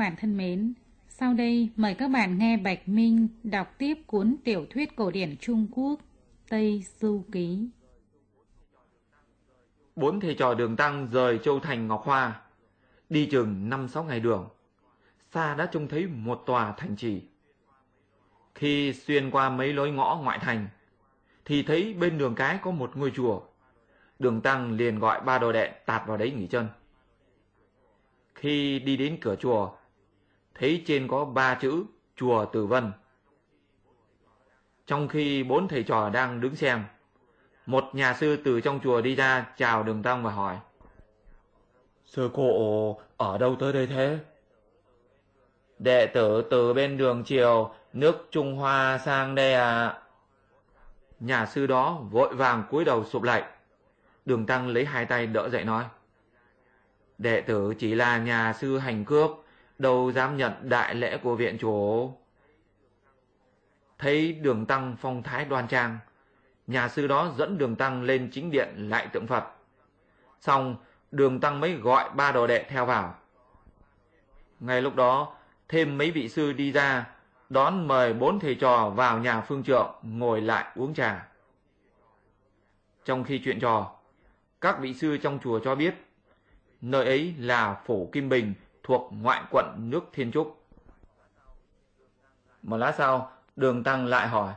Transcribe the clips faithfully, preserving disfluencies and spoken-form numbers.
bạn thân mến, sau đây mời các bạn nghe Bạch Minh đọc tiếp cuốn tiểu thuyết cổ điển Trung Quốc Tây Du Ký. Bốn thầy trò Đường Tăng rời Châu Thành Ngọc Hoa, đi chừng năm sáu ngày đường, xa đã trông thấy một tòa thành trì. Khi xuyên qua mấy lối ngõ ngoại thành, thì thấy bên đường cái có một ngôi chùa. Đường Tăng liền gọi ba đồ đệ tạt vào đấy nghỉ chân. Khi đi đến cửa chùa, thấy trên có ba chữ Chùa Tử Vân. Trong khi bốn thầy trò đang đứng xem, một nhà sư từ trong chùa đi ra chào Đường Tăng và hỏi: Sư cụ ở đâu tới đây thế? Đệ tử từ bên đường Triều, nước Trung Hoa sang đây à? Nhà sư đó vội vàng cúi đầu sụp lạy. Đường Tăng lấy hai tay đỡ dậy nói: Đệ tử chỉ là nhà sư hành cướp, đâu dám nhận đại lễ của viện chủ. Thấy Đường Tăng phong thái đoan trang, nhà sư đó dẫn Đường Tăng lên chính điện lạy tượng Phật. Xong Đường Tăng mới gọi ba đồ đệ theo vào. Ngay lúc đó thêm mấy vị sư đi ra đón mời bốn thầy trò vào nhà phương trượng ngồi lại uống trà. Trong khi chuyện trò, các vị sư trong chùa cho biết nơi ấy là phủ Kim Bình thuộc ngoại quận nước Thiên Trúc. Một lát sau, Đường Tăng lại hỏi: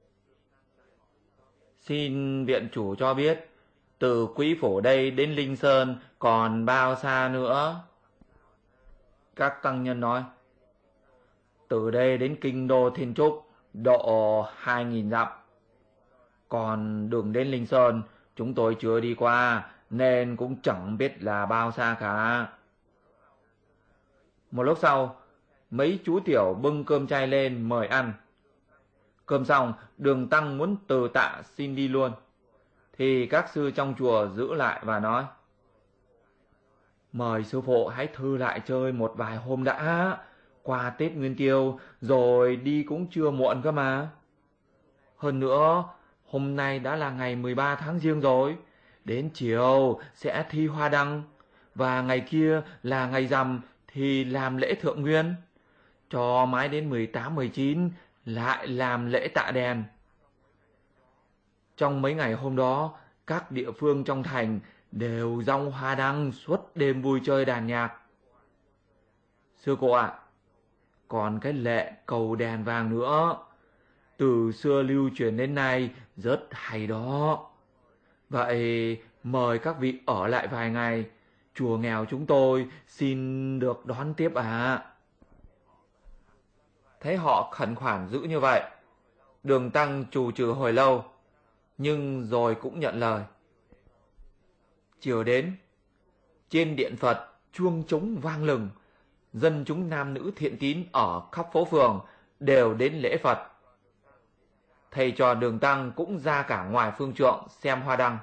Xin viện chủ cho biết từ Quý Phủ đây đến Linh Sơn còn bao xa nữa? Các tăng nhân nói: Từ đây đến kinh đô Thiên Trúc độ hai nghìn dặm. Còn đường đến Linh Sơn chúng tôi chưa đi qua nên cũng chẳng biết là bao xa cả. Một lúc sau, mấy chú tiểu bưng cơm chay lên mời ăn. Cơm xong, Đường Tăng muốn từ tạ xin đi luôn, thì các sư trong chùa giữ lại và nói: Mời sư phụ hãy thư lại chơi một vài hôm đã, qua Tết Nguyên Tiêu rồi đi cũng chưa muộn cơ mà. Hơn nữa, hôm nay đã là ngày mười ba tháng Giêng rồi, đến chiều sẽ thi hoa đăng, và ngày kia là ngày rằm thì làm lễ thượng nguyên, cho mãi đến mười tám mười chín lại làm lễ tạ đèn. Trong mấy ngày hôm đó, các địa phương trong thành đều rong hoa đăng suốt đêm vui chơi đàn nhạc. Sư cô ạ, à, còn cái lệ cầu đèn vàng nữa, từ xưa lưu truyền đến nay rất hay đó. Vậy mời các vị ở lại vài ngày, chùa nghèo chúng tôi xin được đón tiếp ạ. À. Thấy họ khẩn khoản dữ như vậy, Đường Tăng trù trừ hồi lâu, nhưng rồi cũng nhận lời. Chiều đến, trên điện Phật chuông trống vang lừng, dân chúng nam nữ thiện tín ở khắp phố phường đều đến lễ Phật. Thầy trò Đường Tăng cũng ra cả ngoài phương trượng xem hoa đăng.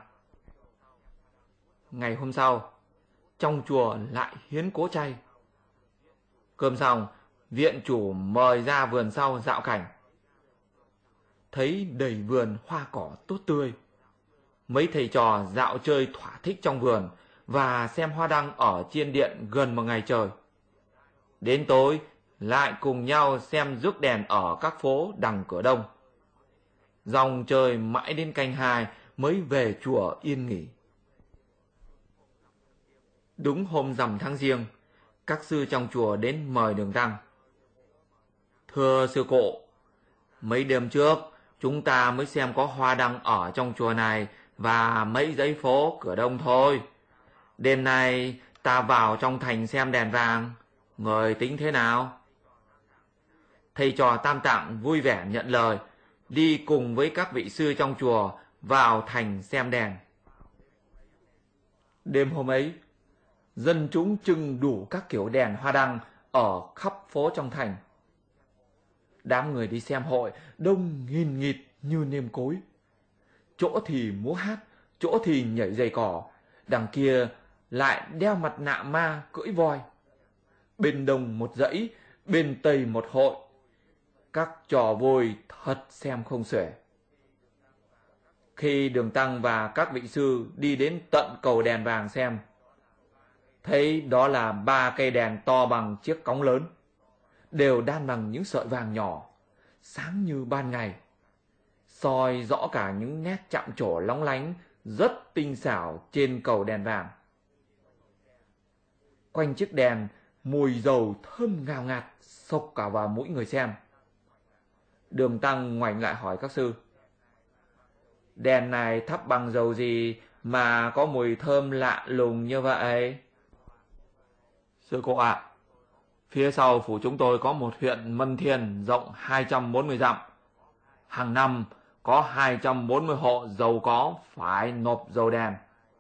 Ngày hôm sau, trong chùa lại hiến cỗ chay. Cơm xong, viện chủ mời ra vườn sau dạo cảnh. Thấy đầy vườn hoa cỏ tốt tươi, mấy thầy trò dạo chơi thỏa thích trong vườn và xem hoa đăng ở trên điện gần một ngày trời. Đến tối lại cùng nhau xem rước đèn ở các phố đằng cửa đông. Dòng chơi mãi đến canh hai mới về chùa yên nghỉ. Đúng hôm rằm tháng Giêng, các sư trong chùa đến mời Đường Tăng. Thưa sư cụ, mấy đêm trước chúng ta mới xem có hoa đăng ở trong chùa này và mấy dãy phố cửa đông thôi. Đêm nay ta vào trong thành xem đèn vàng, người tính thế nào? Thầy trò Tam Tạng vui vẻ nhận lời, đi cùng với các vị sư trong chùa vào thành xem đèn. Đêm hôm ấy, dân chúng trưng đủ các kiểu đèn hoa đăng ở khắp phố trong thành. Đám người đi xem hội đông nghìn nghịt như nêm cối. Chỗ thì múa hát, chỗ thì nhảy giày cỏ, đằng kia lại đeo mặt nạ ma cưỡi voi. Bên đông một dãy, bên tây một hội. Các trò vui thật xem không xuể. Khi Đường Tăng và các vị sư đi đến tận cầu đèn vàng xem, thấy đó là ba cây đèn to bằng chiếc cống lớn, đều đan bằng những sợi vàng nhỏ, sáng như ban ngày, soi rõ cả những nét chạm trổ lóng lánh rất tinh xảo trên cầu đèn vàng. Quanh chiếc đèn, mùi dầu thơm ngào ngạt xộc cả vào mũi người xem. Đường Tăng ngoảnh lại hỏi các sư: đèn này thắp bằng dầu gì mà có mùi thơm lạ lùng như vậy? Sư cô ạ, à, phía sau phủ chúng tôi có một huyện Mân Thiên rộng hai trăm bốn mươi dặm. Hàng năm có hai trăm bốn mươi hộ giàu có phải nộp dầu đèn.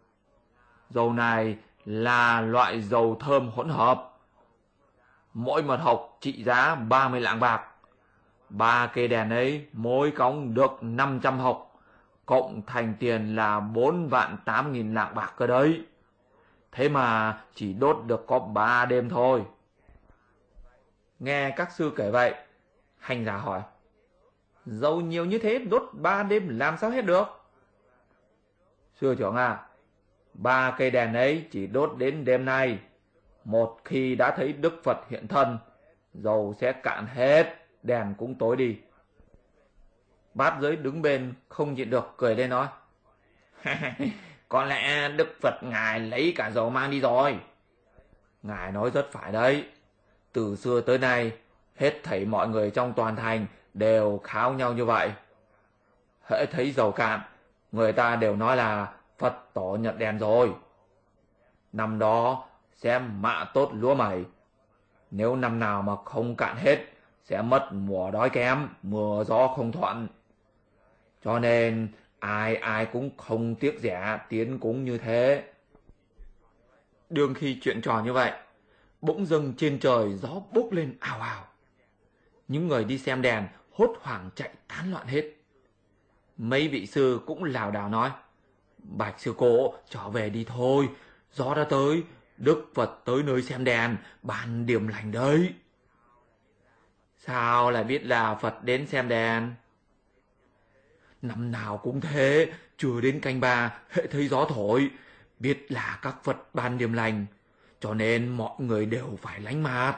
Dầu này là loại dầu thơm hỗn hợp. Mỗi một hộp trị giá ba mươi lạng bạc. Ba cây đèn ấy mỗi cống được năm trăm hộp, cộng thành tiền là bốn vạn tám nghìn lạng bạc cơ đấy. Thế mà chỉ đốt được có ba đêm thôi. Nghe các sư kể vậy, hành giả hỏi: dầu nhiều như thế đốt ba đêm làm sao hết được? Sư trưởng à, ba cây đèn ấy chỉ đốt đến đêm nay. Một khi đã thấy Đức Phật hiện thân, dầu sẽ cạn hết, đèn cũng tối đi. Bát giới đứng bên không nhịn được cười lên nói: có lẽ Đức Phật Ngài lấy cả dầu mang đi rồi. Ngài nói rất phải đấy. Từ xưa tới nay, hết thảy mọi người trong toàn thành đều kháo nhau như vậy. Hễ thấy dầu cạn, người ta đều nói là Phật tổ nhận đèn rồi. Năm đó sẽ mạ tốt lúa mày. Nếu năm nào mà không cạn hết, sẽ mất mùa đói kém, mưa gió không thuận. Cho nên ai ai cũng không tiếc rẻ tiến cúng như thế. Đương khi chuyện trò như vậy, bỗng dưng trên trời gió bốc lên ào ào. Những người đi xem đèn hốt hoảng chạy tán loạn hết. Mấy vị sư cũng lảo đảo nói: bạch sư cô, trở về đi thôi, gió đã tới, Đức Phật tới nơi xem đèn, ban điểm lành đấy. Sao lại biết là Phật đến xem đèn? Năm nào cũng thế, chưa đến canh ba, hễ thấy gió thổi, biết là các Phật ban điểm lành, cho nên mọi người đều phải lánh mát.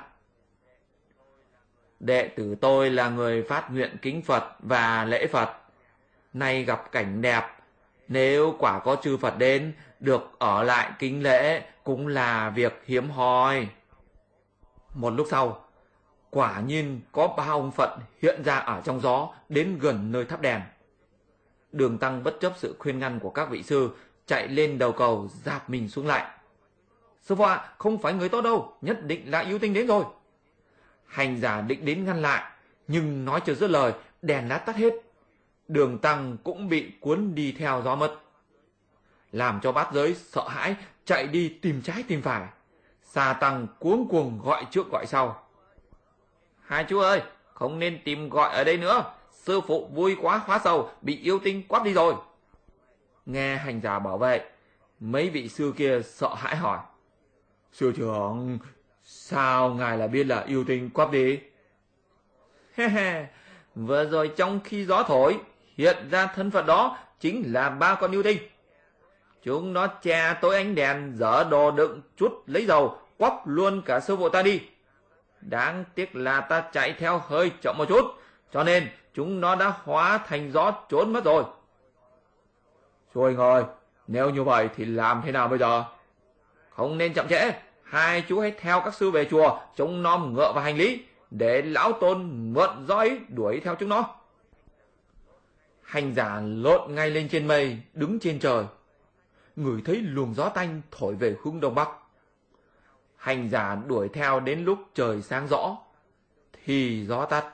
Đệ tử tôi là người phát nguyện kính Phật và lễ Phật. Nay gặp cảnh đẹp, nếu quả có chư Phật đến, được ở lại kính lễ cũng là việc hiếm hoi. Một lúc sau, quả nhiên có ba ông Phật hiện ra ở trong gió, đến gần nơi thắp đèn. Đường Tăng bất chấp sự khuyên ngăn của các vị sư, chạy lên đầu cầu dạp mình xuống lại. Sư phụ ạ, không phải người tốt đâu, nhất định là yêu tinh đến rồi. Hành giả định đến ngăn lại, nhưng nói chưa dứt lời, đèn đã tắt hết. Đường Tăng cũng bị cuốn đi theo gió mất, làm cho bát giới sợ hãi, chạy đi tìm trái tìm phải. Sa Tăng cuống cuồng gọi trước gọi sau: hai chú ơi, không nên tìm gọi ở đây nữa, sư phụ vui quá hóa sầu, bị yêu tinh quắp đi rồi. Nghe hành giả bảo vậy, mấy vị sư kia sợ hãi hỏi: sư trưởng, sao ngài là biết là yêu tinh quắp đi? He he, vừa rồi trong khi gió thổi, hiện ra thân phận đó chính là ba con yêu tinh. Chúng nó che tối ánh đèn, dở đồ đựng chút lấy dầu, quắp luôn cả sư phụ ta đi. Đáng tiếc là ta chạy theo hơi chậm một chút, cho nên chúng nó đã hóa thành gió trốn mất rồi. Xuôi ngồi, nếu như vậy thì làm thế nào bây giờ? Không nên chậm trễ, hai chú hãy theo các sư về chùa, trông nom ngựa và hành lý, để lão tôn mượn gió ấy đuổi theo chúng nó. Hành giả lộn ngay lên trên mây, đứng trên trời, ngửi thấy luồng gió tanh thổi về hướng đông bắc. Hành giả đuổi theo đến lúc trời sáng rõ, thì gió tắt.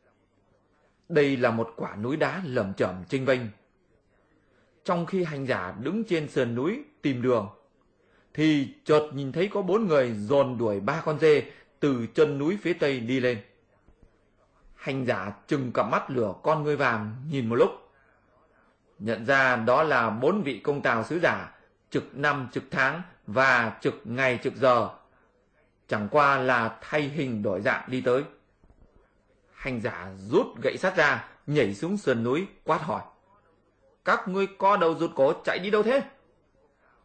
Đây là một quả núi đá lởm chởm chênh vênh. Trong khi hành giả đứng trên sườn núi tìm đường, thì chợt nhìn thấy có bốn người dồn đuổi ba con dê từ chân núi phía tây đi lên. Hành giả trừng cặp mắt lửa con ngươi vàng nhìn một lúc, nhận ra đó là bốn vị công tào sứ giả, trực năm trực tháng và trực ngày trực giờ, chẳng qua là thay hình đổi dạng đi tới. Hành giả rút gậy sắt ra, nhảy xuống sườn núi quát hỏi: các ngươi co đầu rụt cổ chạy đi đâu thế?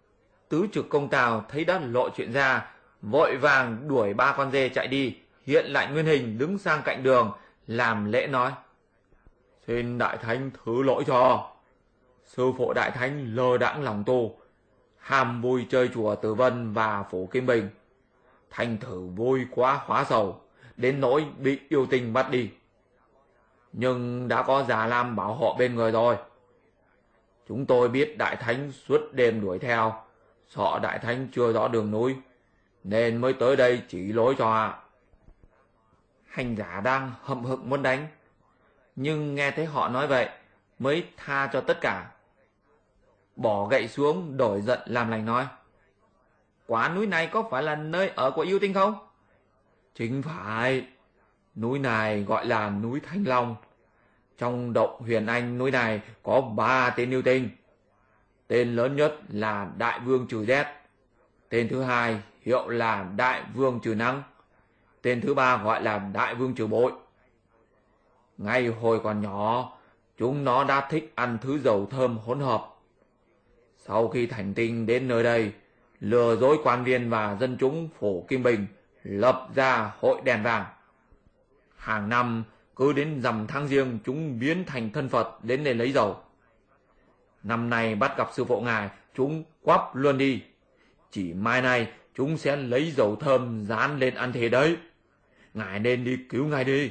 Tứ trực công Tào thấy đã lộ chuyện ra, vội vàng đuổi ba con dê chạy đi, hiện lại nguyên hình đứng sang cạnh đường, làm lễ nói: Xin đại thánh thứ lỗi cho. Sư phụ đại thánh lơ đãng lòng tu, ham vui chơi chùa Từ Vân và phủ Kim Bình. Thành thử vui quá hóa sầu, đến nỗi bị yêu tinh bắt đi. Nhưng đã có Già Lam bảo hộ bên người rồi. Chúng tôi biết đại thánh suốt đêm đuổi theo, sợ đại thánh chưa rõ đường núi, nên mới tới đây chỉ lối cho ạ. Hành giả đang hậm hực muốn đánh, nhưng nghe thấy họ nói vậy mới tha cho tất cả. Bỏ gậy xuống đổi giận làm lành nói: Quả núi này có phải là nơi ở của yêu tinh không? Chính phải. Núi này gọi là núi Thanh Long. Trong động Huyền Anh núi này có ba tên yêu tinh. Tên lớn nhất là Đại Vương Trừ Rét. Tên thứ hai hiệu là Đại Vương Trừ Nắng. Tên thứ ba gọi là Đại Vương Trừ Bội. Ngay hồi còn nhỏ, chúng nó đã thích ăn thứ dầu thơm hỗn hợp. Sau khi thành tinh đến nơi đây, lừa dối quan viên và dân chúng phủ Kim Bình, lập ra hội đèn vàng. Hàng năm cứ đến rằm tháng Giêng, chúng biến thành thân Phật đến để lấy dầu. Năm nay bắt gặp sư phụ ngài, chúng quắp luôn đi. Chỉ mai này chúng sẽ lấy dầu thơm dán lên ăn thế đấy. Ngài nên đi cứu ngài đi.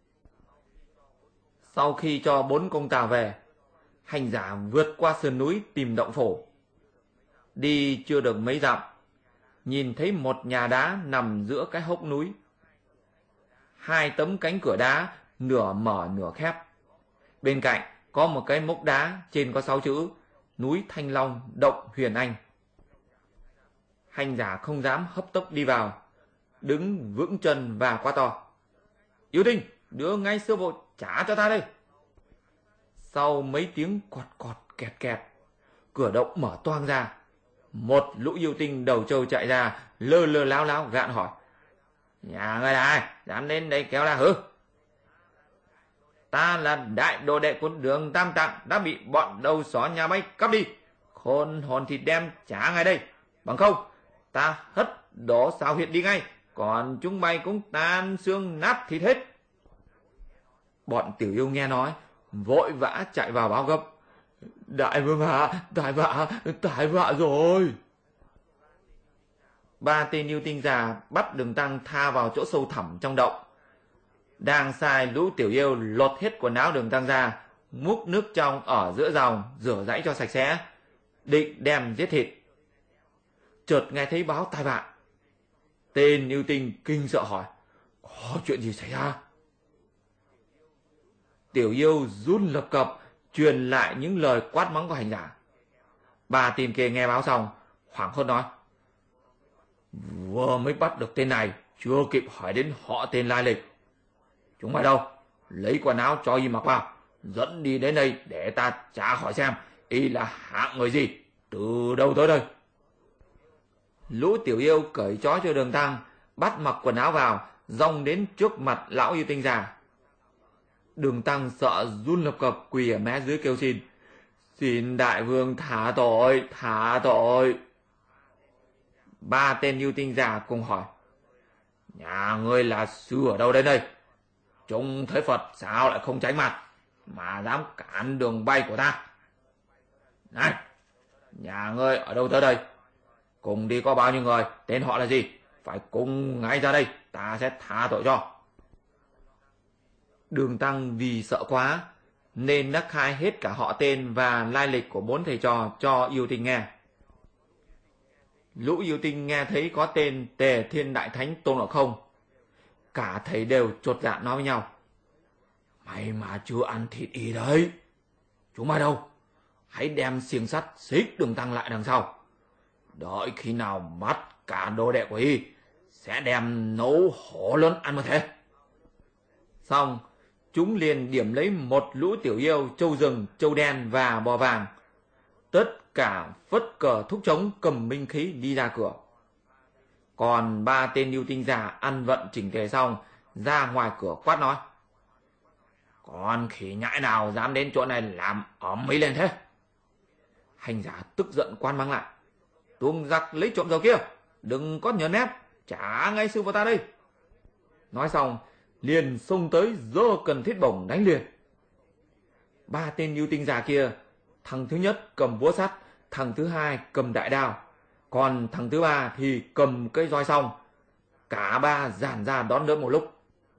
Sau khi cho bốn công Tào về, hành giả vượt qua sườn núi tìm động phủ. Đi chưa được mấy dặm, nhìn thấy một nhà đá nằm giữa cái hốc núi. Hai tấm cánh cửa đá nửa mở nửa khép. Bên cạnh có một cái mốc đá, trên có sáu chữ: Núi Thanh Long, động Huyền Anh. Hành giả không dám hấp tốc đi vào, đứng vững chân và quát to: Yêu tinh, đưa ngay sư phụ trả cho ta đây. Sau mấy tiếng cọt cọt kẹt kẹt, cửa động mở toang ra. Một lũ yêu tinh đầu trâu chạy ra, lơ lơ láo láo gạn hỏi: Nhà ngươi là ai, dám đến đây kéo ra hứ? Ta là đại đồ đệ của Đường Tam Tạng, đã bị bọn đầu xó nhà bay cắp đi. Khôn hồn thì đem trả ngay đây, bằng không ta hất đổ xào huyệt đi ngay, còn chúng bay cũng tan xương nát thịt hết. Bọn tiểu yêu nghe nói, vội vã chạy vào báo gấp: Đại vương ạ, tại vạ, tại vạ rồi. Ba tên yêu tinh già bắt Đường Tăng tha vào chỗ sâu thẳm trong động. Đang sai lũ tiểu yêu lột hết quần áo Đường Tăng ra, múc nước trong ở giữa dòng rửa rãi cho sạch sẽ, định đem giết thịt. Chợt nghe thấy báo tai vạ. Tên yêu tinh kinh sợ hỏi: Có chuyện gì xảy ra? Tiểu yêu run lập cập truyền lại những lời quát mắng của hành giả. Ba tên kia nghe báo xong hoảng hốt nói: Vừa mới bắt được tên này, chưa kịp hỏi đến họ tên lai lịch. Chúng mày đâu? Lấy quần áo cho y mặc vào, dẫn đi đến đây để ta trả hỏi xem y là hạng người gì, từ đâu tới đây. Lũ tiểu yêu cởi trói cho Đường Tăng, bắt mặc quần áo vào, dong đến trước mặt lão yêu tinh già. Đường Tăng sợ run lập cập quỳ ở mé dưới kêu xin: Xin đại vương thả tội, thả tội. Ba tên yêu tinh già cùng hỏi: Nhà ngươi là sư ở đâu đến đây? Trông thấy Phật sao lại không tránh mặt, mà dám cản đường bay của ta? Này, nhà ngươi ở đâu tới đây? Cùng đi có bao nhiêu người, tên họ là gì? Phải cùng ngay ra đây, ta sẽ tha tội cho. Đường Tăng vì sợ quá nên đã khai hết cả họ tên và lai lịch của bốn thầy trò cho yêu tinh nghe. Lũ yêu tinh nghe thấy có tên Tề Thiên Đại Thánh Tôn Ngộ Không, cả thầy đều chột dạ nói với nhau: May mà chưa ăn thịt y đấy. Chúng mày đâu? Hãy đem xiềng sắt xích Đường Tăng lại đằng sau. Đợi khi nào bắt cả đồ đệ của y, sẽ đem nấu hổ lớn ăn mà thế. Xong, chúng liền điểm lấy một lũ tiểu yêu trâu rừng, trâu đen và bò vàng. Tất cả phất cờ thúc trống cầm binh khí đi ra cửa. Còn ba tên yêu tinh già ăn vận chỉnh tề xong, ra ngoài cửa quát nói: Con khỉ nhãi nào dám đến chỗ này làm ầm ĩ lên thế? Hành giả tức giận quan mang lại: tuông giặc lấy trộm dầu kia, đừng có nhờ nép, trả ngay sư phụ ta đây. Nói xong, liền xông tới giơ cần thiết bổng đánh liền. Ba tên yêu tinh già kia, thằng thứ nhất cầm búa sắt, thằng thứ hai cầm đại đao, còn thằng thứ ba thì cầm cây roi song. Cả ba dàn ra đón đỡ một lúc.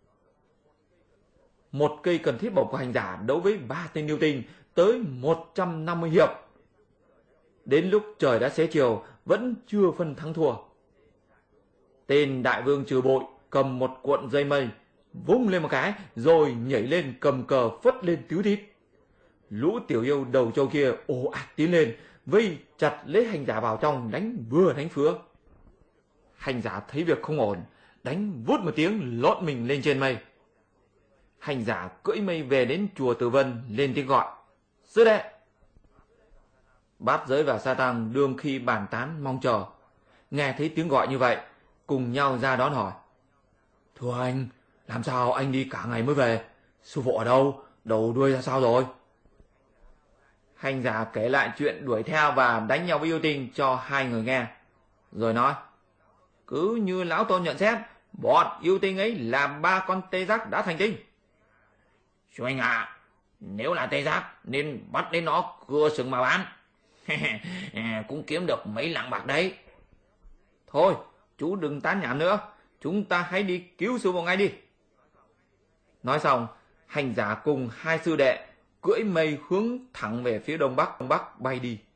Một cây cần thiết bổng của hành giả đấu với ba tên yêu tinh tới một trăm năm mươi hiệp. Đến lúc trời đã xế chiều vẫn chưa phân thắng thua. Tên đại vương Trừ Bội cầm một cuộn dây mây, vung lên một cái rồi nhảy lên cầm cờ phất lên tíu tít. Lũ tiểu yêu đầu trâu kia ồ ạt tiến lên, vây chặt lấy hành giả vào trong, đánh vừa đánh phứa. Hành giả thấy việc không ổn, đánh vút một tiếng lộn mình lên trên mây. Hành giả cưỡi mây về đến chùa Từ Vân, lên tiếng gọi: sư đệ. Bát Giới và Sa Tăng đương khi bàn tán mong chờ, nghe thấy tiếng gọi như vậy, cùng nhau ra đón hỏi: thưa anh, làm sao anh đi cả ngày mới về? Sư phụ ở đâu? Đầu đuôi ra sao rồi? Hành giả kể lại chuyện đuổi theo và đánh nhau với yêu tinh cho hai người nghe, rồi nói: cứ như lão tôn nhận xét, bọn yêu tinh ấy là ba con tê giác đã thành tinh. Chú anh ạ, à, nếu là tê giác nên bắt đến nó cưa sừng mà bán. Cũng kiếm được mấy lạng bạc đấy. Thôi, chú đừng tán nhảm nữa, chúng ta hãy đi cứu sư phụ ngay đi. Nói xong, hành giả cùng hai sư đệ cưỡi mây hướng thẳng về phía đông bắc, đông bắc bay đi.